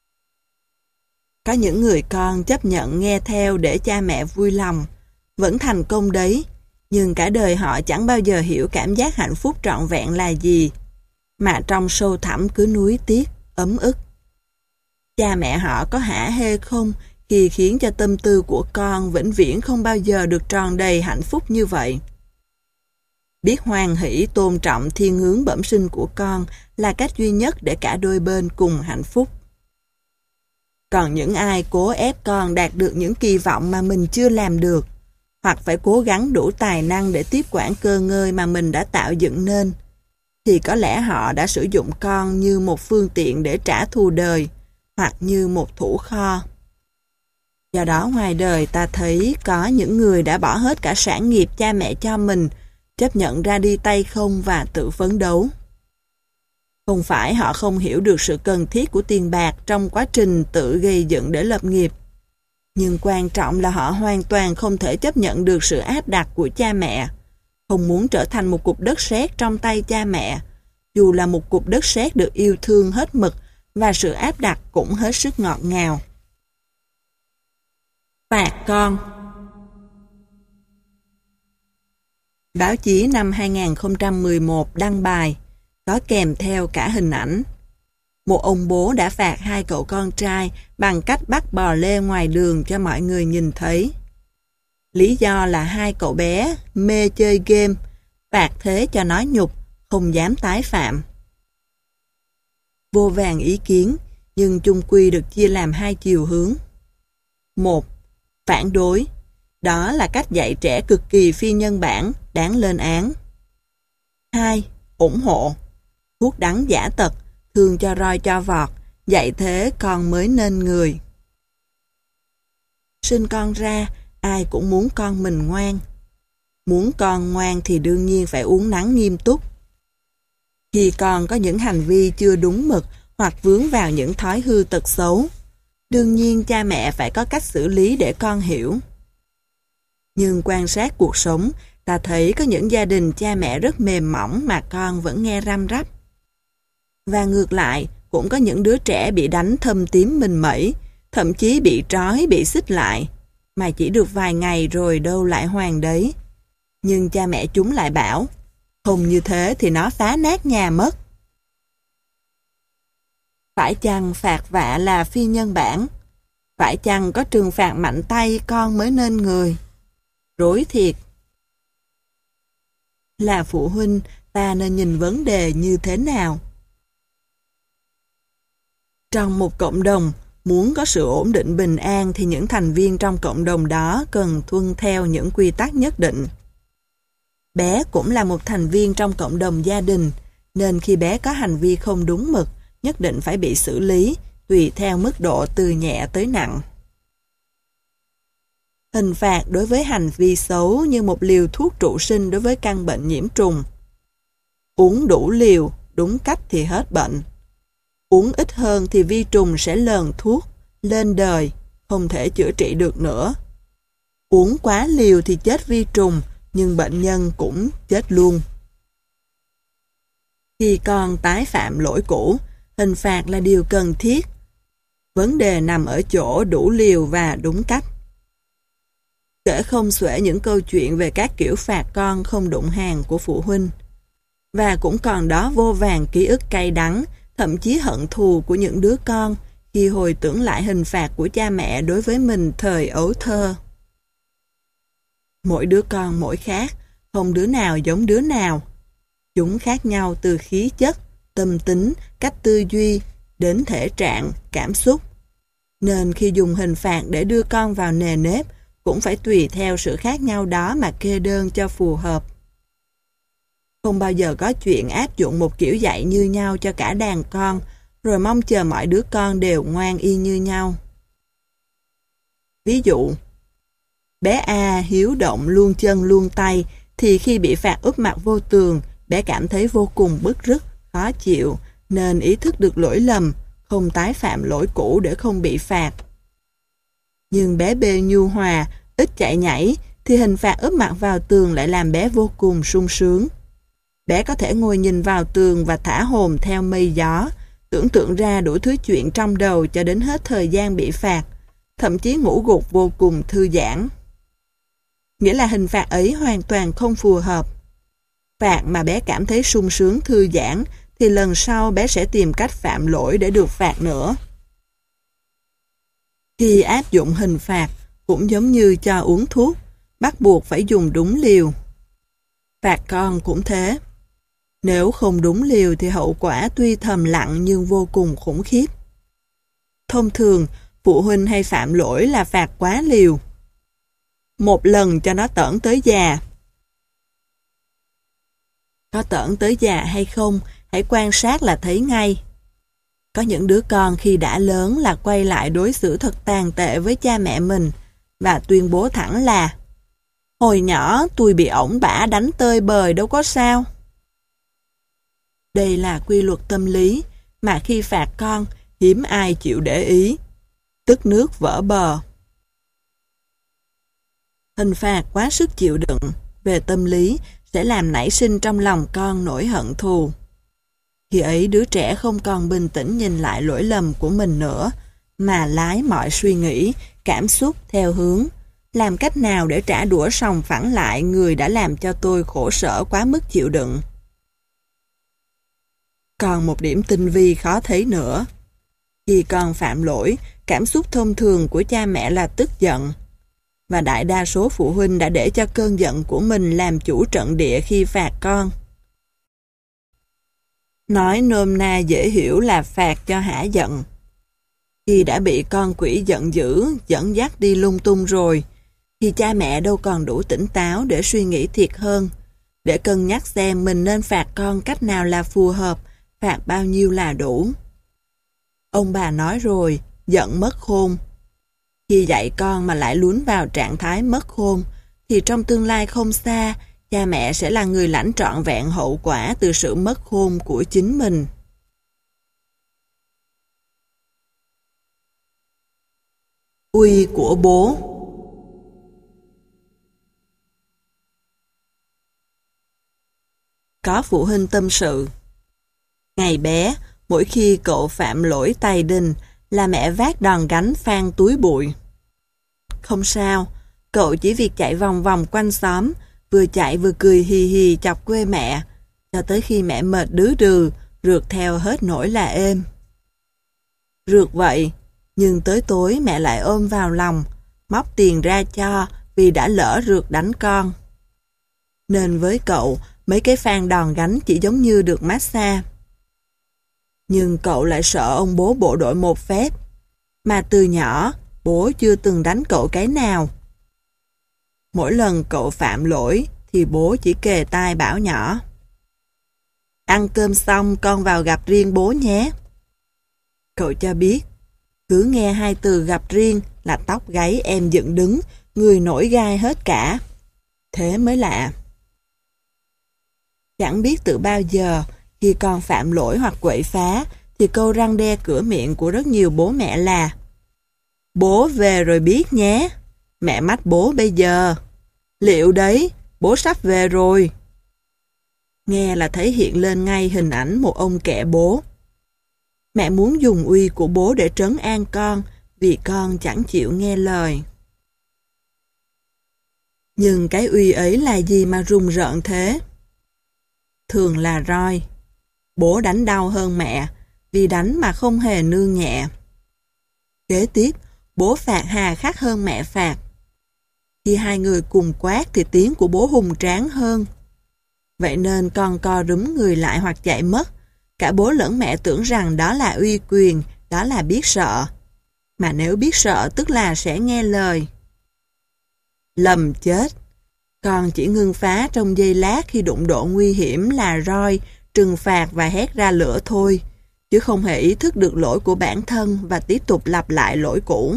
Có những người con chấp nhận nghe theo để cha mẹ vui lòng, vẫn thành công đấy, nhưng cả đời họ chẳng bao giờ hiểu cảm giác hạnh phúc trọn vẹn là gì, mà trong sâu thẳm cứ nuối tiếc, ấm ức. Cha mẹ họ có hả hê không khi khiến cho tâm tư của con vĩnh viễn không bao giờ được tròn đầy hạnh phúc như vậy? Biết hoan hỷ tôn trọng thiên hướng bẩm sinh của con là cách duy nhất để cả đôi bên cùng hạnh phúc. Còn những ai cố ép con đạt được những kỳ vọng mà mình chưa làm được, hoặc phải cố gắng đủ tài năng để tiếp quản cơ ngơi mà mình đã tạo dựng nên, thì có lẽ họ đã sử dụng con như một phương tiện để trả thù đời, hoặc như một thủ kho. Do đó ngoài đời ta thấy có những người đã bỏ hết cả sản nghiệp cha mẹ cho mình, chấp nhận ra đi tay không và tự phấn đấu. Không phải họ không hiểu được sự cần thiết của tiền bạc trong quá trình tự gây dựng để lập nghiệp, nhưng quan trọng là họ hoàn toàn không thể chấp nhận được sự áp đặt của cha mẹ, không muốn trở thành một cục đất sét trong tay cha mẹ, dù là một cục đất sét được yêu thương hết mực và sự áp đặt cũng hết sức ngọt ngào. Phạt con. Báo chí năm 2011 đăng bài, có kèm theo cả hình ảnh. Một ông bố đã phạt hai cậu con trai bằng cách bắt bò lê ngoài đường cho mọi người nhìn thấy. Lý do là hai cậu bé mê chơi game, phạt thế cho nó nhục, không dám tái phạm. Vô vàn ý kiến, nhưng chung quy được chia làm hai chiều hướng. 1. Phản đối. Đó là cách dạy trẻ cực kỳ phi nhân bản, đáng lên án. 2. Ủng hộ. Thuốc đắng giả tật, thương cho roi cho vọt, dạy thế con mới nên người. Sinh con ra, ai cũng muốn con mình ngoan. Muốn con ngoan thì đương nhiên phải uốn nắn nghiêm túc. Khi con có những hành vi chưa đúng mực hoặc vướng vào những thói hư tật xấu, đương nhiên cha mẹ phải có cách xử lý để con hiểu. Nhưng quan sát cuộc sống, ta thấy có những gia đình cha mẹ rất mềm mỏng mà con vẫn nghe răm rắp. Và ngược lại, cũng có những đứa trẻ bị đánh thâm tím mình mẩy, thậm chí bị trói, bị xích lại, mà chỉ được vài ngày rồi đâu lại hoàn đấy. Nhưng cha mẹ chúng lại bảo, không như thế thì nó phá nát nhà mất. Phải chăng phạt vạ là phi nhân bản? Phải chăng có trừng phạt mạnh tay con mới nên người? Rối thiệt. Là phụ huynh, ta nên nhìn vấn đề như thế nào? Trong một cộng đồng, muốn có sự ổn định bình an thì những thành viên trong cộng đồng đó cần tuân theo những quy tắc nhất định. Bé cũng là một thành viên trong cộng đồng gia đình, nên khi bé có hành vi không đúng mực, nhất định phải bị xử lý, tùy theo mức độ từ nhẹ tới nặng. Hình phạt đối với hành vi xấu như một liều thuốc trụ sinh đối với căn bệnh nhiễm trùng. Uống đủ liều, đúng cách thì hết bệnh. Uống ít hơn thì vi trùng sẽ lờn thuốc, lên đời, không thể chữa trị được nữa. Uống quá liều thì chết vi trùng, nhưng bệnh nhân cũng chết luôn. Khi con tái phạm lỗi cũ, hình phạt là điều cần thiết. Vấn đề nằm ở chỗ đủ liều và đúng cách. Kể không xuể những câu chuyện về các kiểu phạt con không đụng hàng của phụ huynh. Và cũng còn đó vô vàn ký ức cay đắng, thậm chí hận thù của những đứa con khi hồi tưởng lại hình phạt của cha mẹ đối với mình thời ấu thơ. Mỗi đứa con mỗi khác, không đứa nào giống đứa nào. Chúng khác nhau từ khí chất, tâm tính, cách tư duy, đến thể trạng, cảm xúc. Nên khi dùng hình phạt để đưa con vào nề nếp, cũng phải tùy theo sự khác nhau đó mà kê đơn cho phù hợp. Không bao giờ có chuyện áp dụng một kiểu dạy như nhau cho cả đàn con, rồi mong chờ mọi đứa con đều ngoan y như nhau. Ví dụ, bé A hiếu động luôn chân luôn tay, thì khi bị phạt úp mặt vô tường, bé cảm thấy vô cùng bứt rứt, khó chịu, nên ý thức được lỗi lầm, không tái phạm lỗi cũ để không bị phạt. Nhưng bé B nhu hòa, ít chạy nhảy, thì hình phạt úp mặt vào tường lại làm bé vô cùng sung sướng. Bé có thể ngồi nhìn vào tường và thả hồn theo mây gió, tưởng tượng ra đủ thứ chuyện trong đầu cho đến hết thời gian bị phạt, thậm chí ngủ gục vô cùng thư giãn. Nghĩa là hình phạt ấy hoàn toàn không phù hợp. Phạt mà bé cảm thấy sung sướng thư giãn, thì lần sau bé sẽ tìm cách phạm lỗi để được phạt nữa. Khi áp dụng hình phạt, cũng giống như cho uống thuốc, bắt buộc phải dùng đúng liều. Phạt con cũng thế. Nếu không đúng liều thì hậu quả tuy thầm lặng nhưng vô cùng khủng khiếp. Thông thường, phụ huynh hay phạm lỗi là phạt quá liều. Một lần cho nó tởn tới già. Có tởn tới già hay không, hãy quan sát là thấy ngay. Có những đứa con khi đã lớn là quay lại đối xử thật tàn tệ với cha mẹ mình và tuyên bố thẳng là hồi nhỏ tôi bị ổng bả đánh tơi bời đâu có sao. Đây là quy luật tâm lý mà khi phạt con hiếm ai chịu để ý. Tức nước vỡ bờ. Hình phạt quá sức chịu đựng về tâm lý sẽ làm nảy sinh trong lòng con nỗi hận thù. Khi ấy đứa trẻ không còn bình tĩnh nhìn lại lỗi lầm của mình nữa, mà lái mọi suy nghĩ, cảm xúc theo hướng làm cách nào để trả đũa sòng phẳng lại người đã làm cho tôi khổ sở quá mức chịu đựng. Còn một điểm tinh vi khó thấy nữa. Khi con phạm lỗi, cảm xúc thông thường của cha mẹ là tức giận. Và đại đa số phụ huynh đã để cho cơn giận của mình làm chủ trận địa khi phạt con. Nói nôm na dễ hiểu là phạt cho hả giận. Khi đã bị con quỷ giận dữ, dẫn dắt đi lung tung rồi, thì cha mẹ đâu còn đủ tỉnh táo để suy nghĩ thiệt hơn, để cân nhắc xem mình nên phạt con cách nào là phù hợp, phạt bao nhiêu là đủ. Ông bà nói rồi, giận mất khôn. Khi dạy con mà lại lún vào trạng thái mất khôn, thì trong tương lai không xa, cha mẹ sẽ là người lãnh trọn vẹn hậu quả từ sự mất khôn của chính mình. Uy của bố. Có phụ huynh tâm sự. Ngày bé, mỗi khi cậu phạm lỗi tày đình là mẹ vác đòn gánh phang túi bụi. Không sao, cậu chỉ việc chạy vòng vòng quanh xóm, vừa chạy vừa cười hì hì chọc quê mẹ, cho tới khi mẹ mệt đứ đừ, rượt theo hết nỗi là êm. Rượt vậy, nhưng tới tối mẹ lại ôm vào lòng, móc tiền ra cho vì đã lỡ rượt đánh con. Nên với cậu, mấy cái phang đòn gánh chỉ giống như được massage. Nhưng cậu lại sợ ông bố bộ đội một phép, mà từ nhỏ bố chưa từng đánh cậu cái nào. Mỗi lần cậu phạm lỗi thì bố chỉ kề tai bảo nhỏ: ăn cơm xong con vào gặp riêng bố nhé. Cậu cho biết, cứ nghe hai từ gặp riêng là tóc gáy em dựng đứng, người nổi gai hết cả. Thế mới lạ. Chẳng biết từ bao giờ, khi con phạm lỗi hoặc quậy phá, thì câu răn đe cửa miệng của rất nhiều bố mẹ là: bố về rồi biết nhé, mẹ mách bố bây giờ. Liệu đấy, bố sắp về rồi. Nghe là thấy hiện lên ngay hình ảnh một ông kẻ bố. Mẹ muốn dùng uy của bố để trấn an con, vì con chẳng chịu nghe lời. Nhưng cái uy ấy là gì mà rùng rợn thế? Thường là roi. Bố đánh đau hơn mẹ, vì đánh mà không hề nương nhẹ. Kế tiếp, bố phạt hà khắc hơn mẹ phạt. Khi hai người cùng quát thì tiếng của bố hùng tráng hơn. Vậy nên con co rúm người lại hoặc chạy mất. Cả bố lẫn mẹ tưởng rằng đó là uy quyền, đó là biết sợ. Mà nếu biết sợ tức là sẽ nghe lời. Lầm chết. Con chỉ ngưng phá trong giây lát khi đụng độ nguy hiểm là roi, trừng phạt và hét ra lửa thôi, chứ không hề ý thức được lỗi của bản thân và tiếp tục lặp lại lỗi cũ.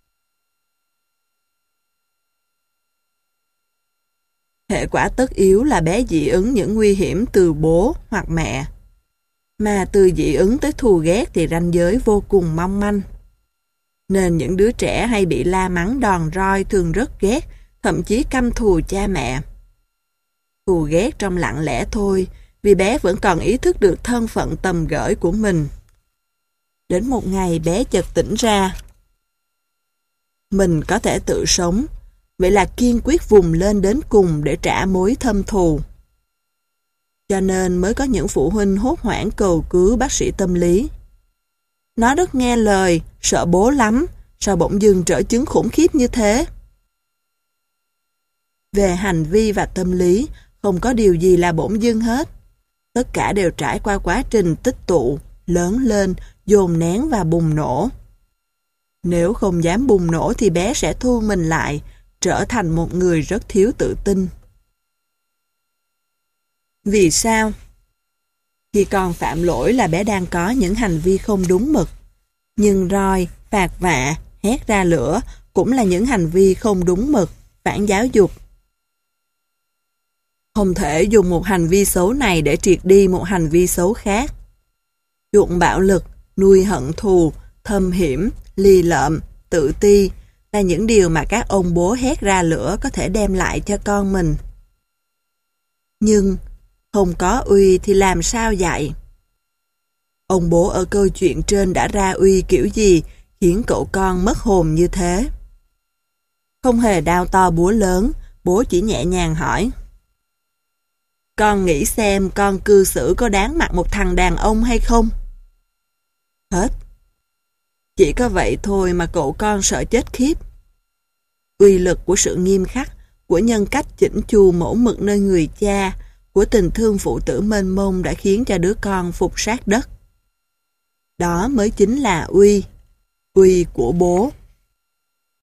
Hệ quả tất yếu là bé dị ứng những nguy hiểm từ bố hoặc mẹ. Mà từ dị ứng tới thù ghét thì ranh giới vô cùng mong manh. Nên những đứa trẻ hay bị la mắng đòn roi thường rất ghét, thậm chí căm thù cha mẹ. Thù ghét trong lặng lẽ thôi, vì bé vẫn còn ý thức được thân phận tầm gởi của mình. Đến một ngày bé chợt tỉnh ra. Mình có thể tự sống, vậy là kiên quyết vùng lên đến cùng để trả mối thâm thù. Cho nên mới có những phụ huynh hốt hoảng cầu cứu bác sĩ tâm lý. Nó rất nghe lời, sợ bố lắm, sao bỗng dưng trở chứng khủng khiếp như thế? Về hành vi và tâm lý, không có điều gì là bỗng dưng hết. Tất cả đều trải qua quá trình tích tụ, lớn lên, dồn nén và bùng nổ. Nếu không dám bùng nổ thì bé sẽ thu mình lại, trở thành một người rất thiếu tự tin. Vì sao? Khi con phạm lỗi là bé đang có những hành vi không đúng mực. Nhưng roi, phạt vạ, hét ra lửa cũng là những hành vi không đúng mực, phản giáo dục. Không thể dùng một hành vi xấu này để triệt đi một hành vi xấu khác. Chuộng bạo lực, nuôi hận thù, thâm hiểm, lì lợm, tự ti là những điều mà các ông bố hét ra lửa có thể đem lại cho con mình. Nhưng không có uy thì làm sao dạy? Ông bố ở câu chuyện trên đã ra uy kiểu gì khiến cậu con mất hồn như thế? Không hề đao to búa lớn, bố chỉ nhẹ nhàng hỏi: con nghĩ xem con cư xử có đáng mặt một thằng đàn ông hay không? Hết. Chỉ có vậy thôi mà cậu con sợ chết khiếp. Uy lực của sự nghiêm khắc, của nhân cách chỉnh chu mẫu mực nơi người cha, của tình thương phụ tử mênh mông đã khiến cho đứa con phục sát đất. Đó mới chính là uy của bố.